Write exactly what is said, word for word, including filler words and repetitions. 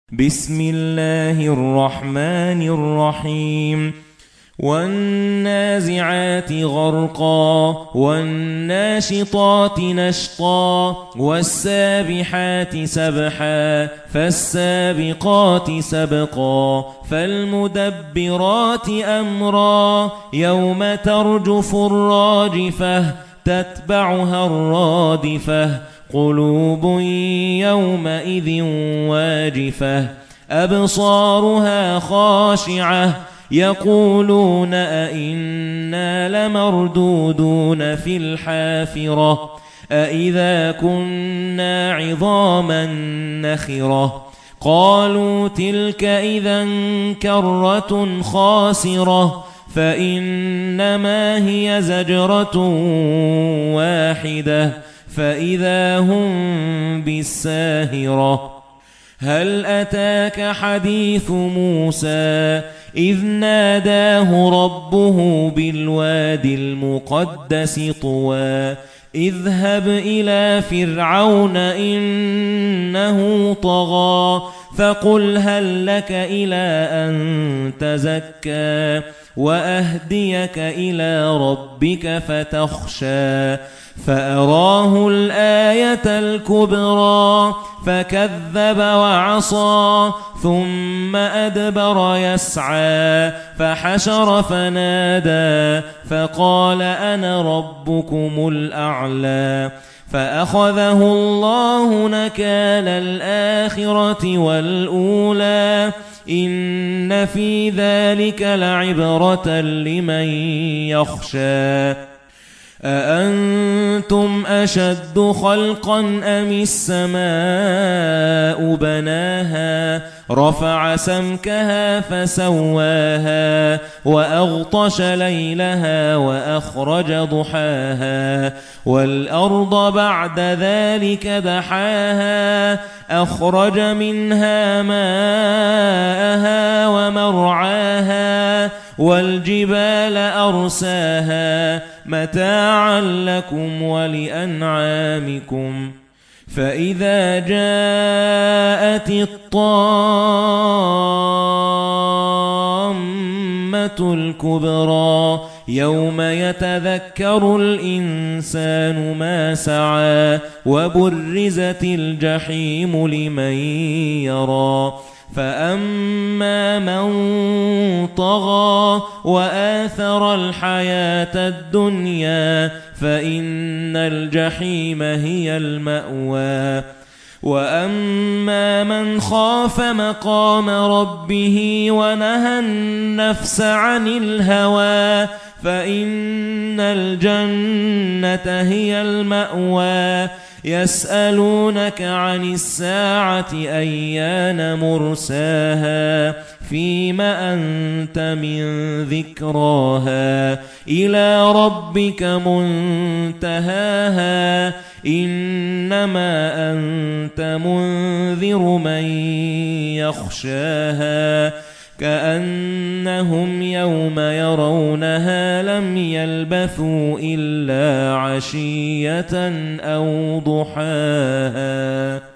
بسم الله الرحمن الرحيم والنازعات غرقا والناشطات نشطا والسابحات سبحا فالسابقات سبقا فالمدبرات أمرا يوم ترجف الراجفة تتبعها الرادفة قلوب يومئذ واجفة أبصارها خاشعة يقولون أئنا لمردودون في الحافرة أئذا كنا عظاما نخرة قالوا تلك إذا كرة خاسرة فإنما هي زجرة واحدة فإذا هم بالساهرة هل أتاك حديث موسى إذ ناداه ربه بالوادي المقدس طوى اذهب إلى فرعون إنه طغى فقل هل لك إلى أن تزكى وأهديك إلى ربك فتخشى فأراه الآية الكبرى فكذب وعصى ثم أدبر يسعى فحشر فنادى فقال أنا ربكم الأعلى فأخذه الله نكال الآخرة والأولى إن في ذلك لعبرة لمن يخشى أأنتم أشد خلقا أم السماء بناها رفع سمكها فسواها وأغطش ليلها وأخرج ضحاها والأرض بعد ذلك دحاها أخرج منها ماءها ومرعاها والجبال أرساها متاعا لكم ولأنعامكم فإذا جاءت الطامة الكبرى يوم يتذكر الإنسان ما سعى وبرزت الجحيم لمن يرى فأما من طغى وآثر الحياة الدنيا فإن الجحيم هي المأوى وأما من خاف مقام ربه ونهى النفس عن الهوى فإن الجنة هي المأوى يسألونك عن الساعة أيان مرساها فيم أنت من ذكراها إلى ربك منتهاها إنما أنت منذر من يخشاها كأنهم يوم يرونها لم يلبثوا إلا عشية أو ضحاها.